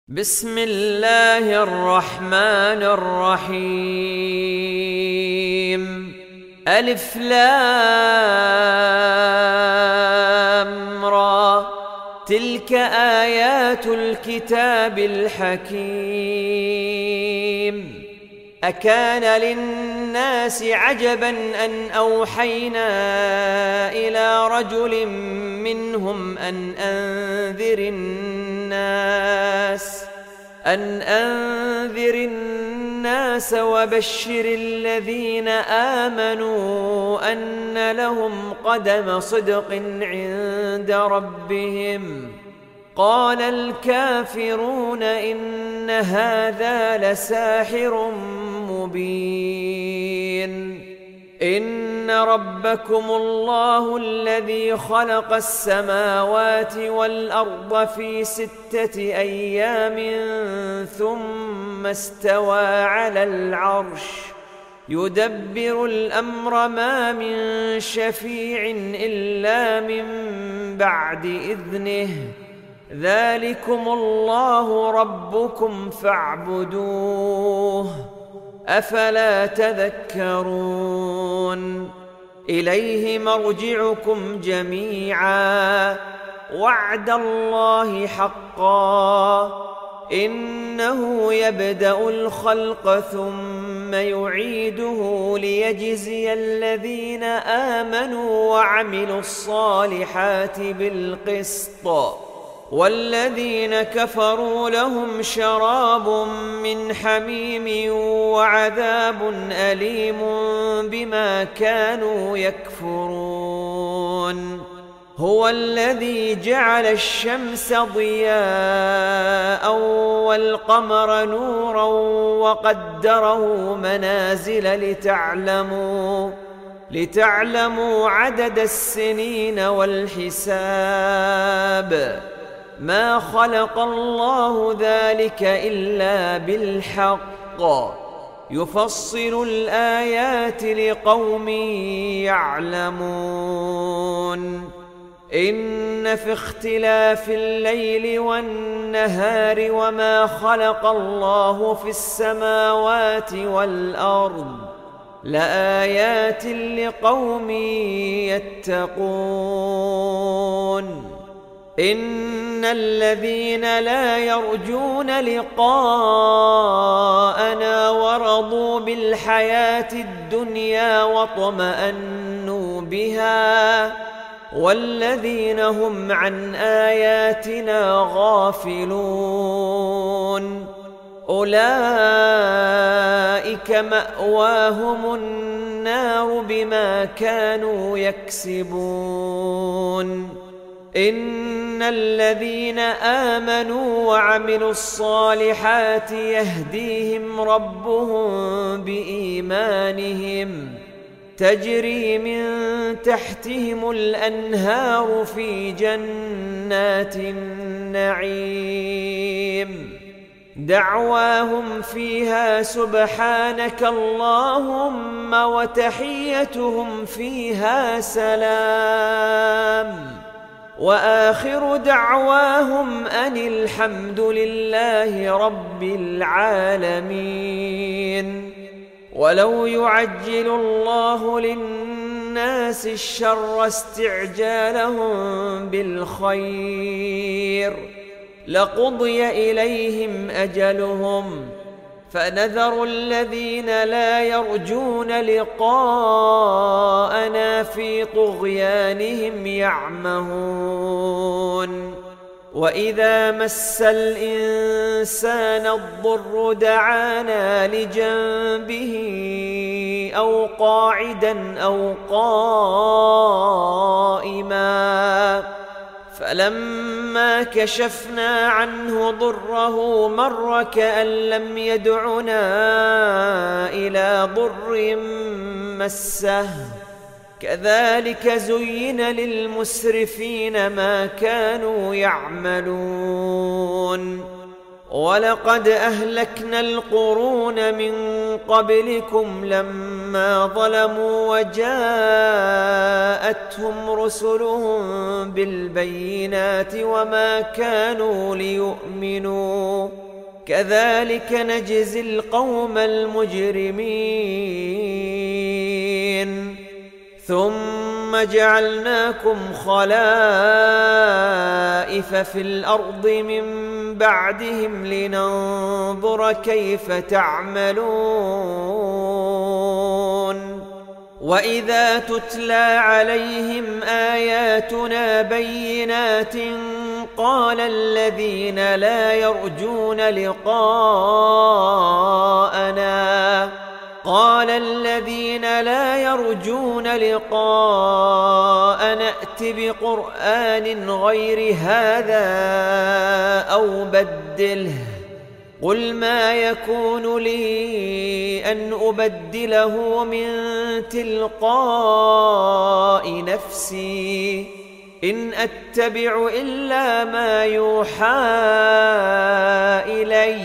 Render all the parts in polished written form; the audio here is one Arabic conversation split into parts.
بسم الله الرحمن الرحيم. ألف لام را، تلك آيات الكتاب الحكيم. أكان للناس عجبا أن أوحينا إلى رجل منهم أن أنذر الناس وبشر الذين آمنوا أن لهم قدم صدق عند ربهم. قال الكافرون إن هذا لساحر مبين. إن ربكم الله الذي خلق السماوات والأرض في 6 أيام ثم استوى على العرش يدبر الأمر، ما من شفيع إلا من بعد إذنه. ذلكم الله ربكم فاعبدوه، أفلا تذكرون. إليه مرجعكم جميعا، وعد الله حقا، إنه يبدأ الخلق ثم يعيده ليجزي الذين آمنوا وعملوا الصالحات بالقسط، والذين كفروا لهم شراب من حميم وعذاب أليم بما كانوا يكفرون. هو الذي جعل الشمس ضياء والقمر نورا وقدره منازل لتعلموا عدد السنين والحساب. ما خلق الله ذلك إلا بالحق، يفصل الآيات لقوم يعلمون. إن في اختلاف الليل والنهار وما خلق الله في السماوات والأرض لآيات لقوم يتقون. إن الذين لا يرجون لقاءنا ورضوا بالحياة الدنيا واطمأنوا بها، والذين هم عن آياتنا غافلون، أولئك مأواهم النار بما كانوا يكسبون. إن الذين آمنوا وعملوا الصالحات يهديهم ربهم بإيمانهم، تجري من تحتهم الأنهار في جنات النعيم. دعواهم فيها سبحانك اللهم وتحيتهم فيها سلام، وآخر دعواهم أن الحمد لله رب العالمين. ولو يعجل الله للناس الشر استعجالهم بالخير لقضي إليهم أجلهم، فنذر الذين لا يرجون لقاءنا في طغيانهم يعمهون. وإذا مس الإنسان الضر دعانا لجنبه أو قاعدا أو قائما، فلما كشفنا عنه ضره مر كأن لم يدعنا إلى ضر مسه. كذلك زين للمسرفين ما كانوا يعملون. ولقد أهلكنا القرون من قبلكم لما ظلموا وجاءتهم رسلهم بالبينات وما كانوا ليؤمنوا كذلك نجزي القوم المجرمين ثم جعلناكم خلائف في الأرض من بعدهم لننظر كيف تعملون وإذا تتلى عليهم آياتنا بينات قال الذين لا يرجون لقاءنا ائت بقرآن غير هذا أو بدله قل ما يكون لي أن أبدله من تلقاء نفسي إن أتبع إلا ما يوحى إلي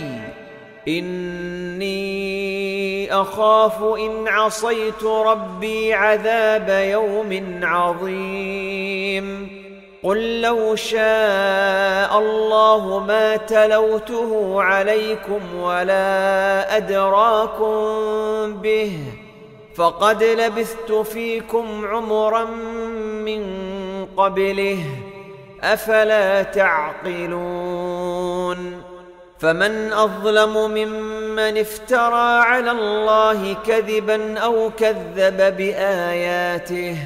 إني أخاف إن عصيت ربي عذاب يوم عظيم قل لو شاء الله ما تلوته عليكم ولا أدراكم به فقد لبثت فيكم عمرا من قبله أفلا تعقلون فمن أظلم ممن افترى على الله كذبا أو كذب بآياته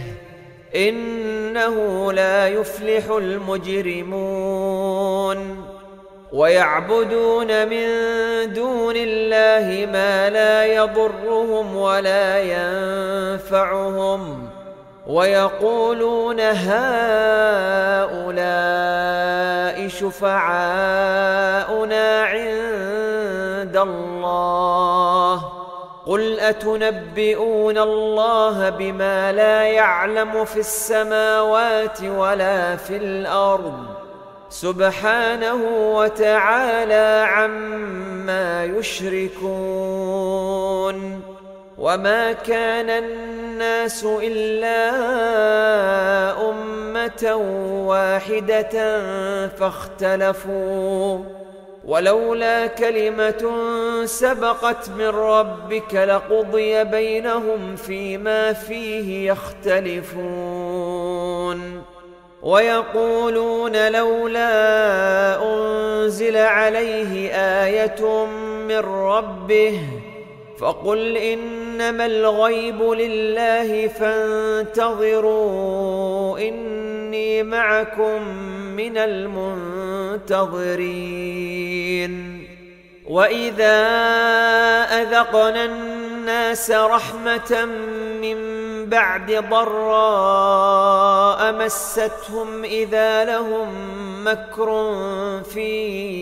إنه لا يفلح المجرمون ويعبدون من دون الله ما لا يضرهم ولا ينفعهم ويقولون هؤلاء شفعاؤنا عند الله قل أتنبئون الله بما لا يعلم في السماوات ولا في الأرض سبحانه وتعالى عما يشركون وما كان الناس إلا أمة واحدة فاختلفوا ولولا كلمة سبقت من ربك لقضي بينهم فيما فيه يختلفون ويقولون لولا أنزل عليه آية من ربه فقل إنما الغيب لله فانتظروا إني معكم من المنتظرين وإذا أذقنا الناس رحمة من بعد ضراء مستهم إذا لهم مكر في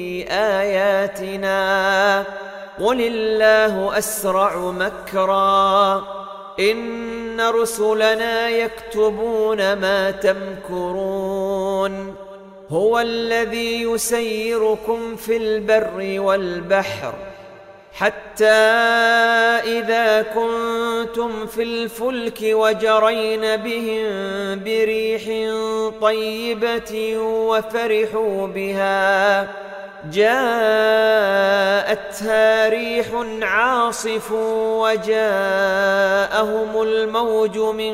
آياتنا قل الله أسرع مكرا إن رسلنا يكتبون ما تمكرون هو الذي يسيركم في البر والبحر حتى إذا كنتم في الفلك وجرين بهم بريح طيبة وفرحوا بها جاءتها ريح عاصف وجاءهم الموج من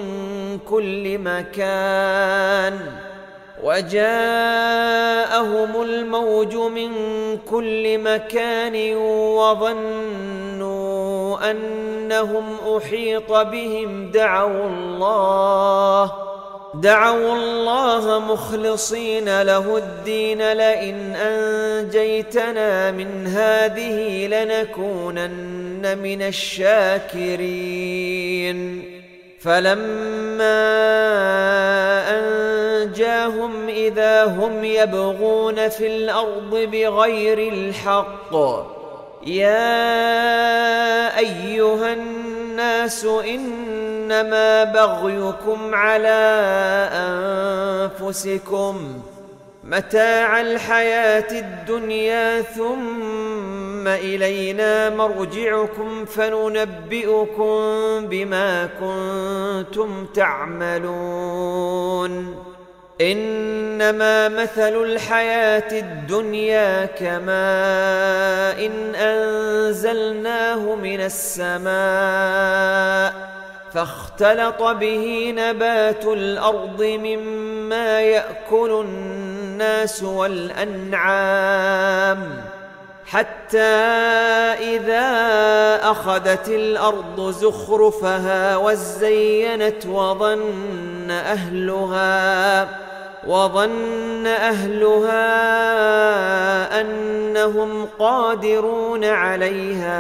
كل مكان وظنوا أنهم أحيط بهم دعوا الله مخلصين له الدين لئن أنجيتنا من هذه لنكونن من الشاكرين فلما أنجاهم إذا هم يبغون في الأرض بغير الحق يا أيها الناس إنما بغيكم على أنفسكم متاع الحياة الدنيا ثم إلينا مرجعكم فننبئكم بما كنتم تعملون إنما مثل الحياة الدنيا كماء إن أنزلناه من السماء فاختلط به نبات الأرض مما يأكل الناس والأنعام حتى إذا أخذت الأرض زخرفها وزينت وظن أهلها أنهم قادرون عليها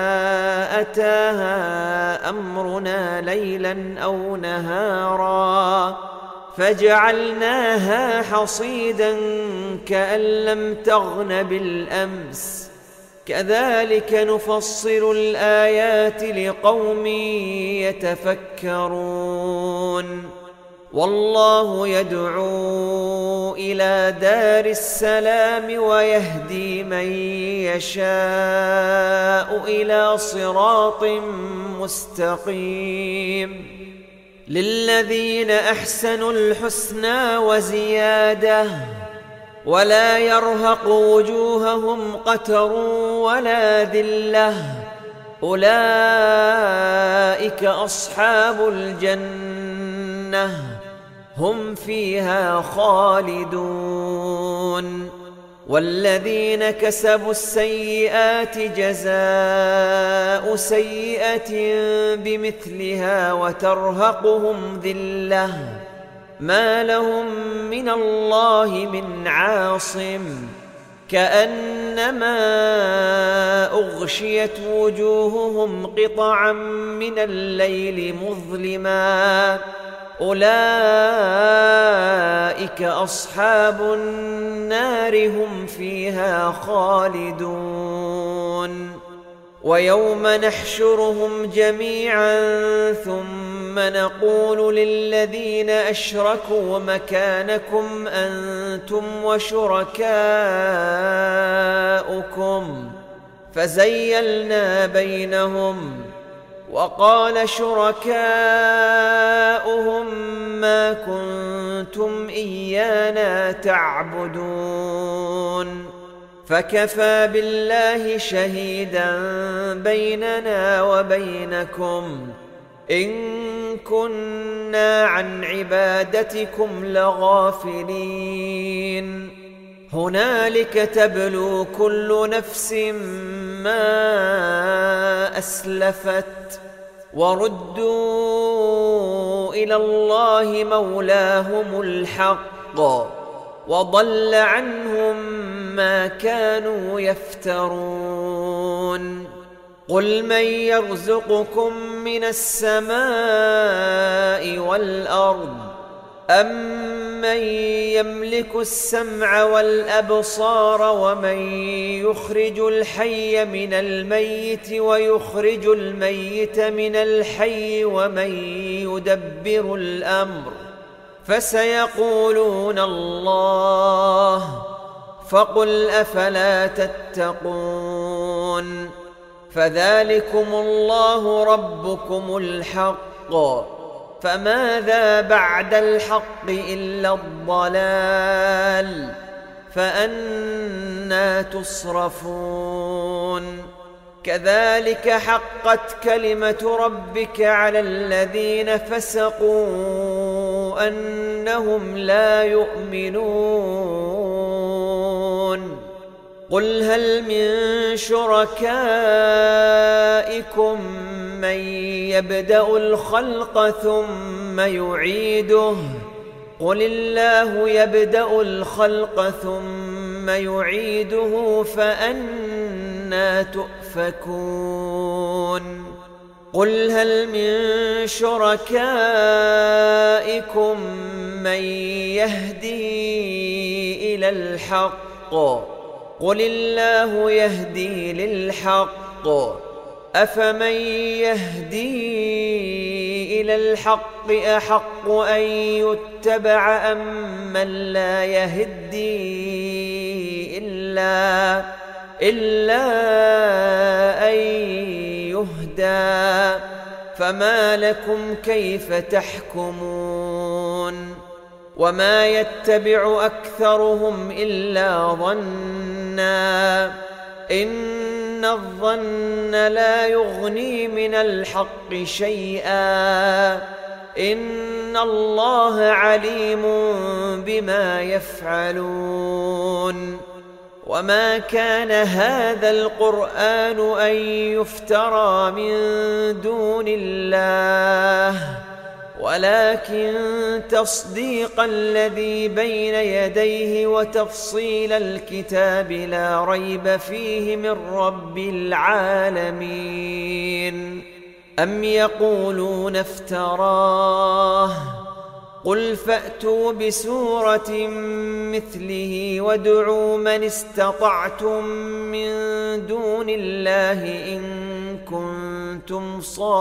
أتاها أمرنا ليلا أو نهارا فجعلناها حصيدا كأن لم تغن بالأمس كذلك نفصل الآيات لقوم يتفكرون والله يدعو إلى دار السلام ويهدي من يشاء إلى صراط مستقيم للذين أحسنوا الحسنى وزيادة ولا يرهق وجوههم قتر ولا ذلة أولئك أصحاب الجنة هم فيها خالدون والذين كسبوا السيئات جزاء سيئة بمثلها وترهقهم ذلة ما لهم من الله من عاصم كأنما أغشيت وجوههم قطعا من الليل مظلما أولئك أصحاب النار هم فيها خالدون ويوم نحشرهم جميعا ثم نقول للذين أشركوا مكانكم أنتم وشركاؤكم فزيلنا بينهم وقال شركاؤهم ما كنتم إيانا تعبدون فكفى بالله شهيدا بيننا وبينكم إن كنا عن عبادتكم لغافلين هنالك تبلو كل نفس ما أسلفت وردوا إلى الله مولاهم الحق وضل عنهم ما كانوا يفترون قل من يرزقكم من السماء والأرض أمن يملك السمع والأبصار ومن يخرج الحي من الميت ويخرج الميت من الحي ومن يدبر الأمر فسيقولون الله فقل أفلا تتقون فذلكم الله ربكم الحق فماذا بعد الحق إلا الضلال فأنى تصرفون كذلك حقت كلمة ربك على الذين فسقوا أنهم لا يؤمنون قل هل من شركائكم من يبدأ الخلق ثم يعيده قل الله يبدأ الخلق ثم يعيده فأنى تؤفكون قل هل من شركائكم من يهدي إلى الحق قل الله يهدي للحق أفمن يهدي إلى الحق أحق أن يتبع أم من لا يهدي إلا أن يهدى فما لكم كيف تحكمون وما يتبع أكثرهم إلا ظنا إن الظن لا يغني من الحق شيئا إن الله عليم بما يفعلون وما كان هذا القرآن أن يفترى من دون الله ولكن تصديق الذي بين يديه وتفصيل الكتاب لا ريب فيه من رب العالمين أم يقولون افتراه قل فأتوا بسورة مثله وادعوا من استطعتم من دون الله إن كنتم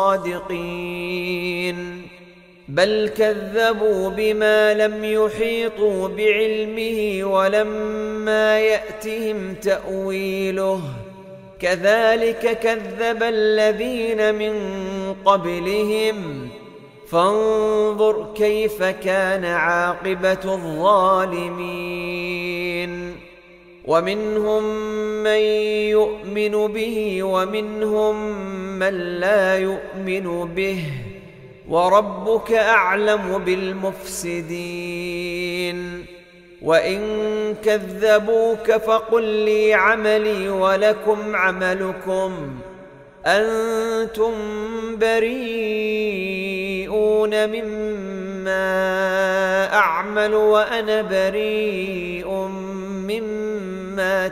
صادقين بل كذبوا بما لم يحيطوا بعلمه ولما يأتهم تأويله كذلك كذب الذين من قبلهم فانظر كيف كان عاقبة الظالمين ومنهم من يؤمن به ومنهم من لا يؤمن به وربك أعلم بالمفسدين وإن كذبوك فقل لي عملي ولكم عملكم أنتم بريئون مما أعمل وأنا بريء مما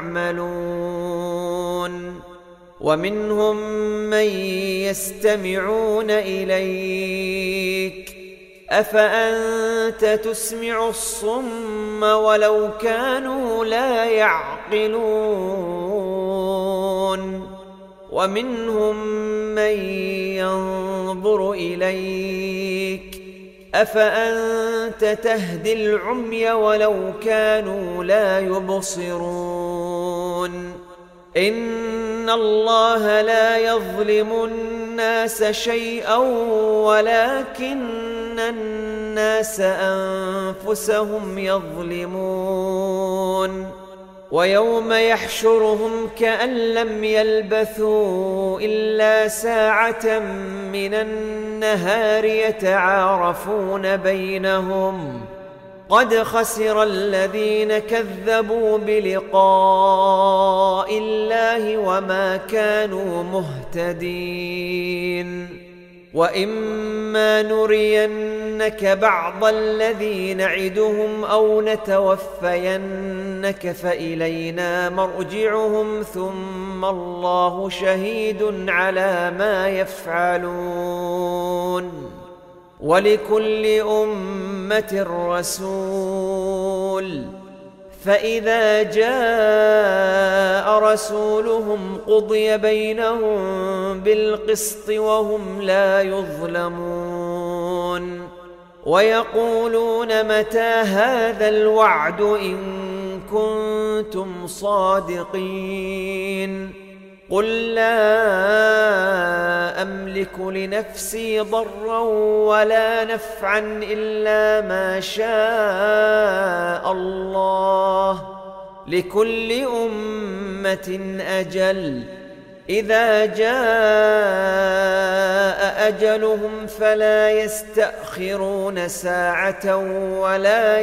تعملون ومنهم من يستمعون إليك أفأنت تسمع الصم ولو كانوا لا يعقلون ومنهم من ينظر إليك أفأنت تهدي العمي ولو كانوا لا يبصرون إن الله لا يظلم الناس شيئا ولكن الناس أنفسهم يظلمون ويوم يحشرهم كأن لم يلبثوا إلا ساعة من النهار يتعارفون بينهم قد خسر الذين كذبوا بلقاء الله وما كانوا مهتدين وإما نرينك بعض الذي نعدهم أو نتوفينك فإلينا مرجعهم ثم الله شهيد على ما يفعلون ولكل أمة رسول فإذا جاء رسولهم قضي بينهم بالقسط وهم لا يظلمون ويقولون متى هذا الوعد إن كنتم صادقين قل لا أملك لنفسي ضرا ولا نفعا إلا ما شاء الله لكل أمة أجل إذا جاء أجلهم فلا يستأخرون ساعة ولا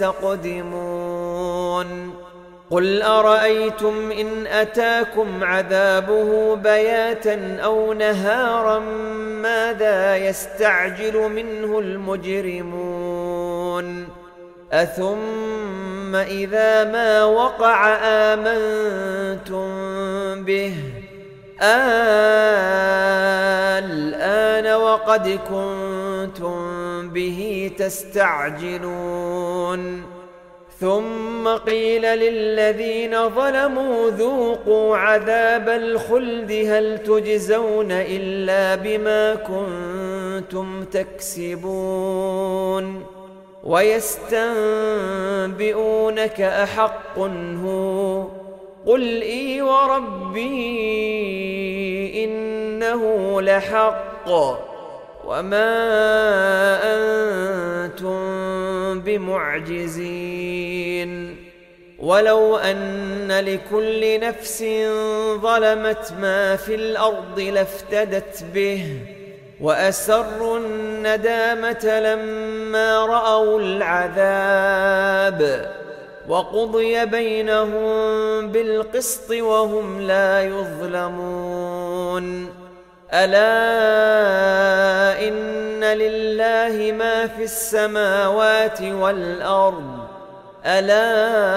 يستقدمون قل أرأيتم إن أتاكم عذابه بياتا أو نهارا ماذا يستعجل منه المجرمون أثم إذا ما وقع آمنتم به الآن وقد كنتم به تستعجلون ثم قيل للذين ظلموا ذوقوا عذاب الخلد هل تجزون إلا بما كنتم تكسبون ويستنبئونك أحق هو قل إي وربي إنه لحق وما أنتم بمعجزين ولو أن لكل نفس ظلمت ما في الأرض لافتدت به وأسروا الندامة لما رأوا العذاب وقضي بينهم بالقسط وهم لا يظلمون ألا إن لله ما في السماوات والأرض ألا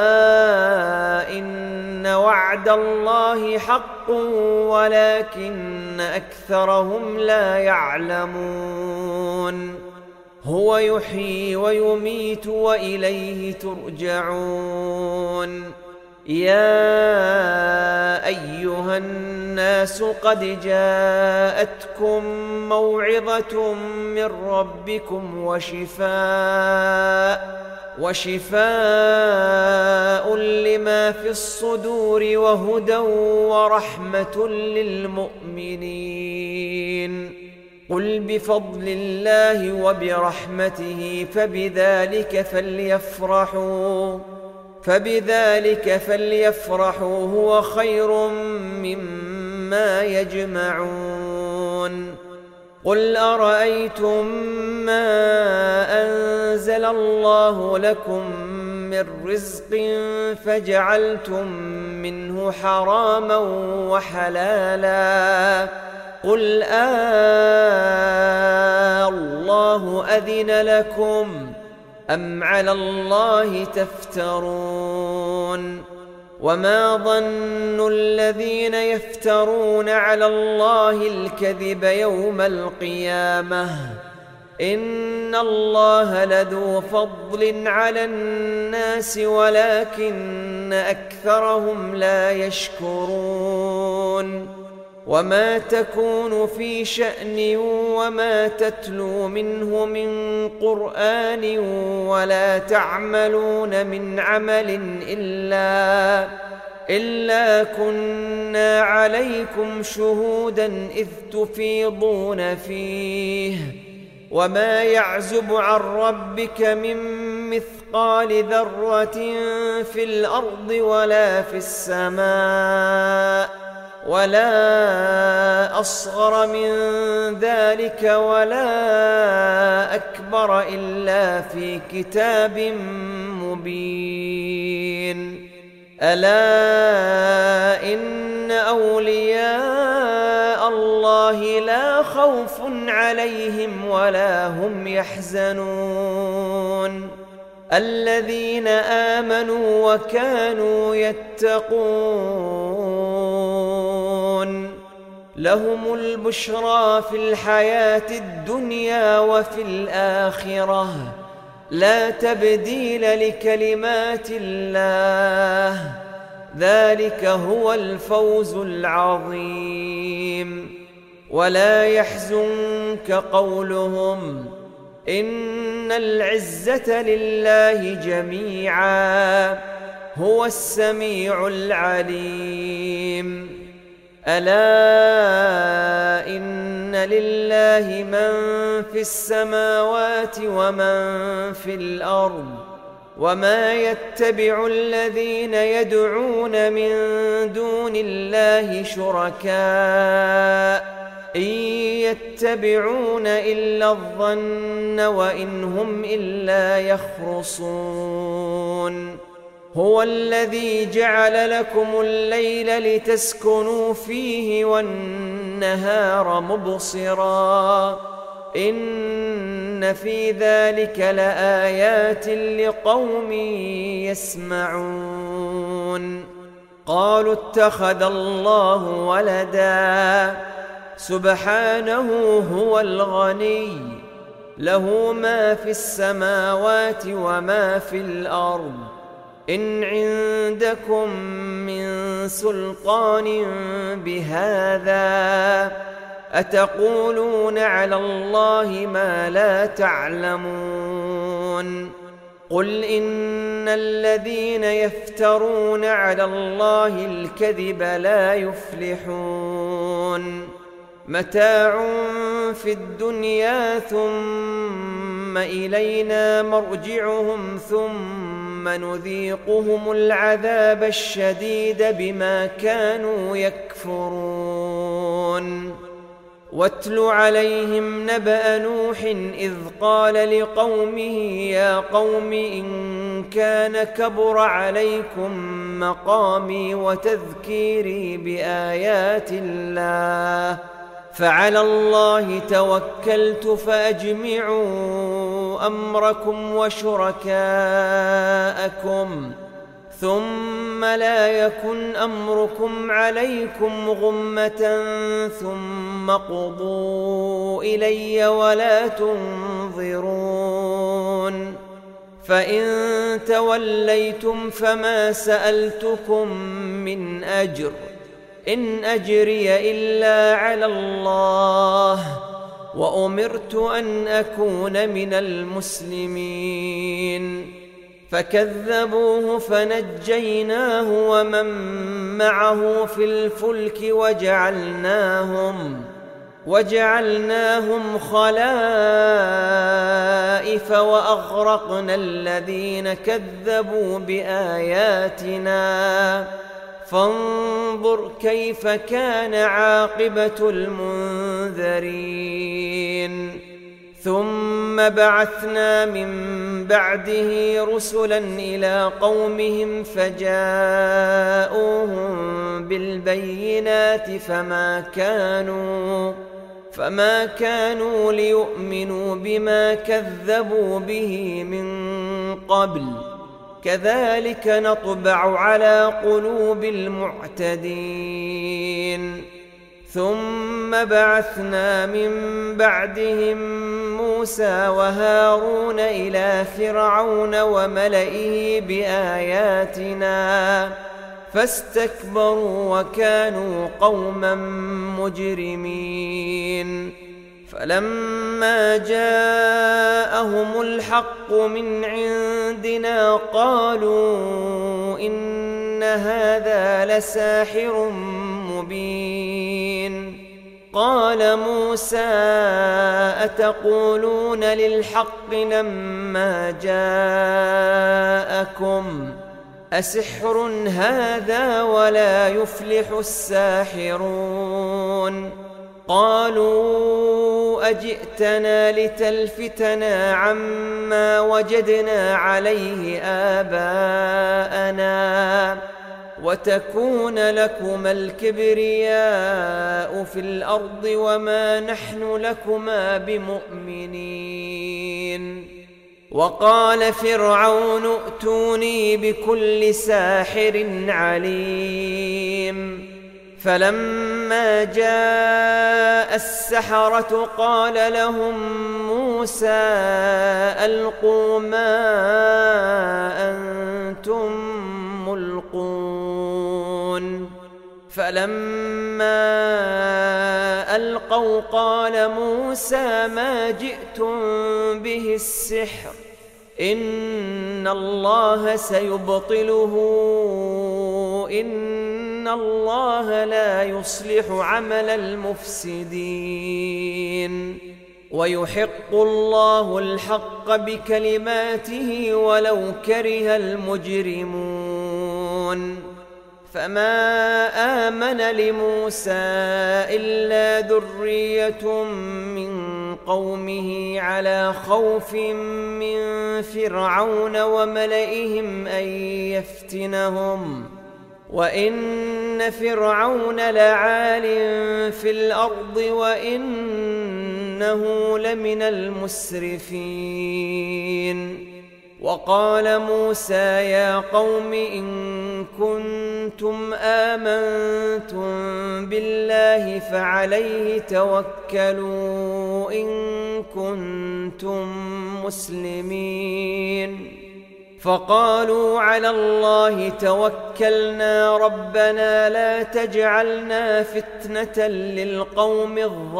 إن وعد الله حق ولكن أكثرهم لا يعلمون هو يحيي ويميت وإليه ترجعون يا أيها الناس قد جاءتكم موعظة من ربكم وشفاء لما في الصدور وهدى ورحمة للمؤمنين قل بفضل الله وبرحمته فبذلك فليفرحوا هو خير مما يجمعون قل أرأيتم ما أنزل الله لكم من رزق فجعلتم منه حراما وحلالا قل الله أذن لكم أم على الله تفترون وما ظن الذين يفترون على الله الكذب يوم القيامة إن الله لذو فضل على الناس ولكن أكثرهم لا يشكرون وما تكون في شأن وما تتلو منه من قرآن ولا تعملون من عمل إلا كنا عليكم شهودا إذ تفيضون فيه وما يعزب عن ربك من مثقال ذرة في الأرض ولا في السماء ولا أصغر من ذلك ولا أكبر إلا في كتاب مبين ألا إن أولياء الله لا خوف عليهم ولا هم يحزنون الذين آمنوا وكانوا يتقون لهم البشرى في الحياة الدنيا وفي الآخرة لا تبديل لكلمات الله ذلك هو الفوز العظيم ولا يحزنك قولهم إن العزة لله جميعا هو السميع العليم ألا إن لله من في السماوات ومن في الأرض وما يتبع الذين يدعون من دون الله شركاء إن يتبعون إلا الظن وإن هم إلا يخرصون هو الذي جعل لكم الليل لتسكنوا فيه والنهار مبصرا إن في ذلك لآيات لقوم يسمعون قالوا اتخذ الله ولدا سبحانه هو الغني له ما في السماوات وما في الأرض إن عندكم من سلطان بهذا أتقولون على الله ما لا تعلمون قل إن الذين يفترون على الله الكذب لا يفلحون متاع في الدنيا ثم إلينا مرجعهم ثم نذيقهم العذاب الشديد بما كانوا يكفرون واتل عليهم نبأ نوح إذ قال لقومه يا قوم إن كان كبر عليكم مقامي وتذكيري بآيات الله فعلى الله توكلت فأجمعوا أمركم وشركاءكم ثم لا يكن أمركم عليكم غمة ثم قضوا إلي ولا تنظرون فإن توليتم فما سألتكم من أجر إن أجري إلا على الله وأمرت أن أكون من المسلمين فكذبوه فنجيناه ومن معه في الفلك وجعلناهم خلائف وأغرقنا الذين كذبوا بآياتنا فانظر كيف كان عاقبة المنذرين ثم بعثنا من بعده رسلا إلى قومهم فجاءوهم بالبينات فما كانوا ليؤمنوا بما كذبوا به من قبل كذلك نطبع على قلوب المعتدين ثم بعثنا من بعدهم موسى وهارون إلى فرعون وملئه بآياتنا فاستكبروا وكانوا قوما مجرمين فلما جاءهم الحق من عندنا قالوا إن هذا لساحر مبين قال موسى أتقولون للحق لما جاءكم أسحر هذا ولا يفلح الساحرون قالوا أجئتنا لتلفتنا عما وجدنا عليه آباءنا وتكون لكما الكبرياء في الأرض وما نحن لكما بمؤمنين وقال فرعون ائتوني بكل ساحر عليم فلما جاء السحرة قال لهم موسى ألقوا ما أنتم ملقون فلما ألقوا قال موسى ما جئتم به السحر إن الله سيبطله إن الله لا يصلح عمل المفسدين ويحق الله الحق بكلماته ولو كره المجرمون فما آمن لموسى إلا ذرية من قومه على خوف من فرعون وملئهم أن يفتنهم وإن فرعون لعال في الأرض وإنه لمن المسرفين وقال موسى يا قوم إن كنتم آمنتم بالله فعليه توكلوا إن كنتم مسلمين فقالوا على الله توكلنا ربنا لا تجعلنا فتنة للقوم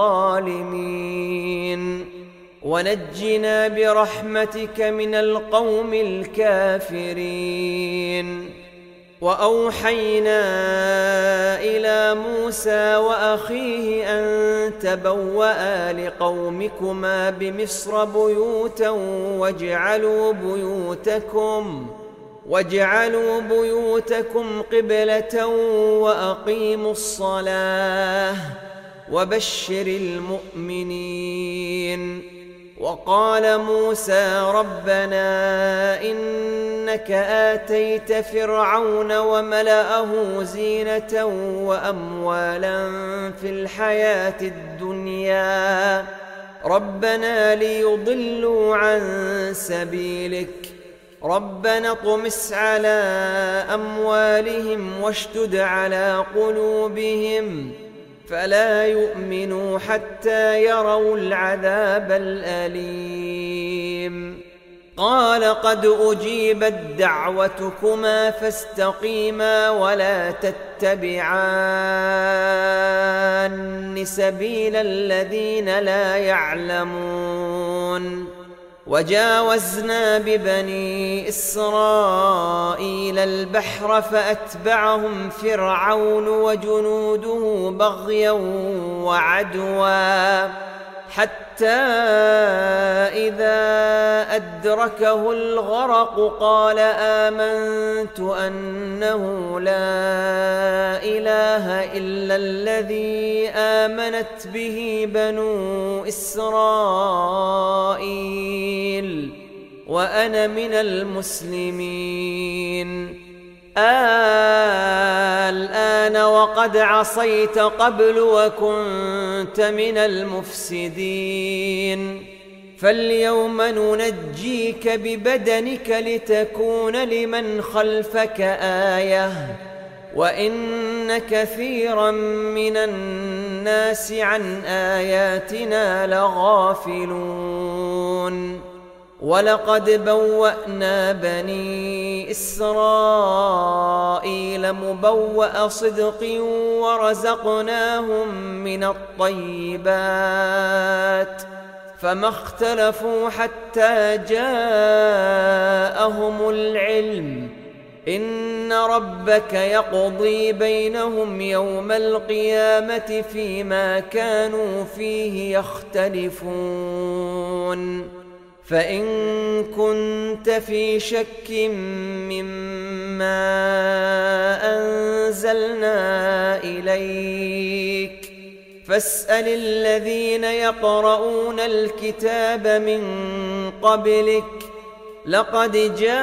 الظالمين ونجنا برحمتك من القوم الكافرين. وأوحينا إلى موسى وأخيه أن تبوأ لقومكما بمصر بيوتا واجعلوا بيوتكم قبلة وأقيموا الصلاة وبشر المؤمنين. وقال موسى ربنا إنك آتيت فرعون وملأه زينة وأموالا في الحياة الدنيا ربنا ليضلوا عن سبيلك ربنا اطمس على أموالهم واشدد على قلوبهم فلا يؤمنوا حتى يروا العذاب الأليم. قال قد أجيبت دعوتكما فاستقيما ولا تتبعان سبيل الذين لا يعلمون. وجاوزنا ببني إسرائيل البحر فأتبعهم فرعون وجنوده بغيا وعدوا حتى إذا أدركه الغرق قال آمنت أنه لا إله إلا الذي آمنت به بنو إسرائيل وأنا من المسلمين. الآن وقد عصيت قبل وكنت من المفسدين فاليوم ننجيك ببدنك لتكون لمن خلفك آية وإن كثيرا من الناس عن آياتنا لغافلون. ولقد بوأنا بني إسرائيل مبوأ صدق ورزقناهم من الطيبات فما اختلفوا حتى جاءهم العلم إن ربك يقضي بينهم يوم القيامة فيما كانوا فيه يختلفون. فإن كنت في شك مما أنزلنا إليك فاسأل الذين يقرؤون الكتاب من قبلك لقد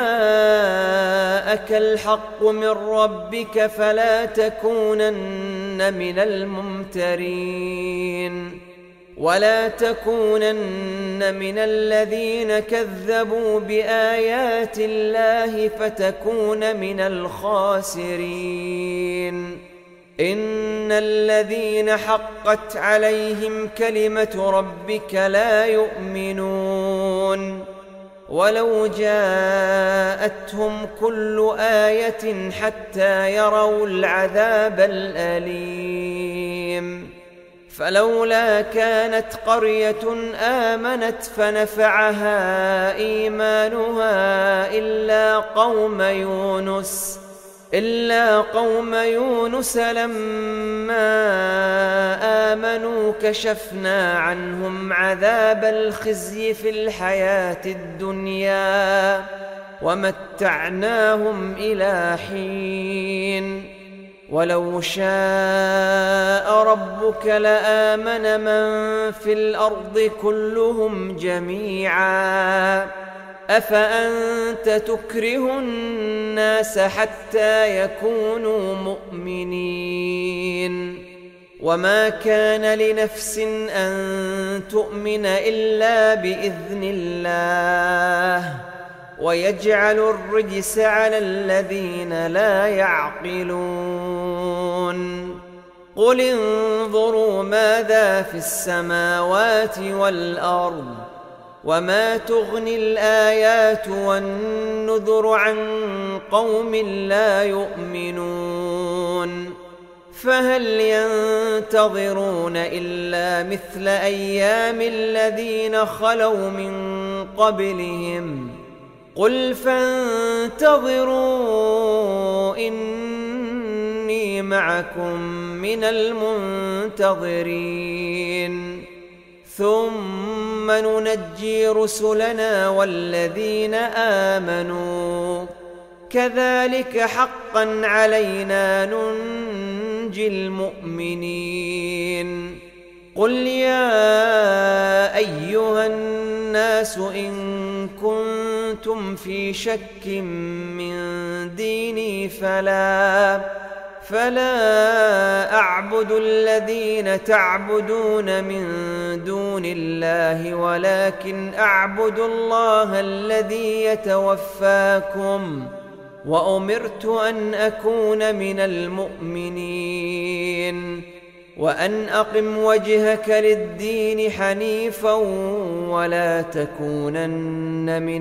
جاءك الحق من ربك فلا تكونن من الممترين ولا تكونن من الذين كذبوا بآيات الله فتكون من الخاسرين. إن الذين حقت عليهم كلمة ربك لا يؤمنون ولو جاءتهم كل آية حتى يروا العذاب الأليم. فلولا كانت قرية آمنت فنفعها إيمانها إلا قوم يونس لما آمنوا كشفنا عنهم عذاب الخزي في الحياة الدنيا ومتعناهم إلى حين. ولو شاء ربك لآمن من في الأرض كلهم جميعا أفأنت تكره الناس حتى يكونوا مؤمنين. وما كان لنفس أن تؤمن إلا بإذن الله ويجعل الرجس على الذين لا يعقلون. قل انظروا ماذا في السماوات والأرض وما تغني الآيات والنذر عن قوم لا يؤمنون فهل ينتظرون إلا مثل أيام الذين خلوا من قبلهم قل فانتظروا إني معكم من المنتظرين ثم ننجي رسلنا والذين آمنوا كذلك حقا علينا ننجي المؤمنين قل يا أيها الناس إن كنتم في شك من ديني فلا أعبد الذين تعبدون من دون الله ولكن أعبد الله الذي يتوفاكم وأمرت أن أكون من المؤمنين وأن أقم وجهك للدين حنيفا ولا تكونن من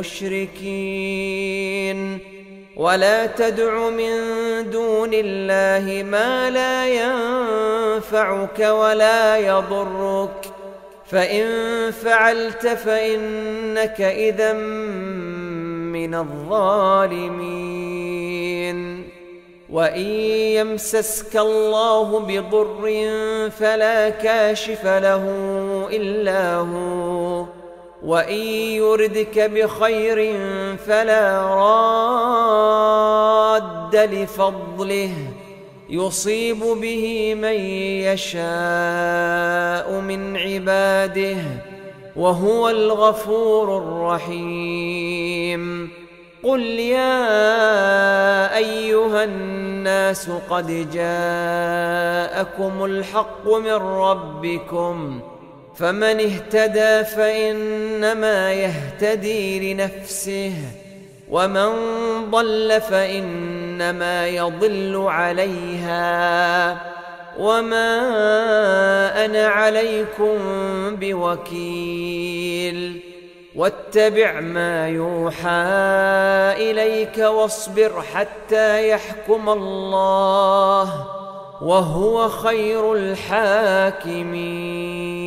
المشركين ولا تدع من دون الله ما لا ينفعك ولا يضرك فإن فعلت فإنك إذا من الظالمين وإن يمسسك الله بضر فلا كاشف له إلا هو وإن يردك بخير فلا راد لفضله يصيب به من يشاء من عباده وهو الغفور الرحيم قل يا أيها الناس قد جاءكم الحق من ربكم فمن اهتدى فإنما يهتدي لنفسه ومن ضل فإنما يضل عليها وما أنا عليكم بوكيل واتبع ما يوحى إليك واصبر حتى يحكم الله وهو خير الحاكمين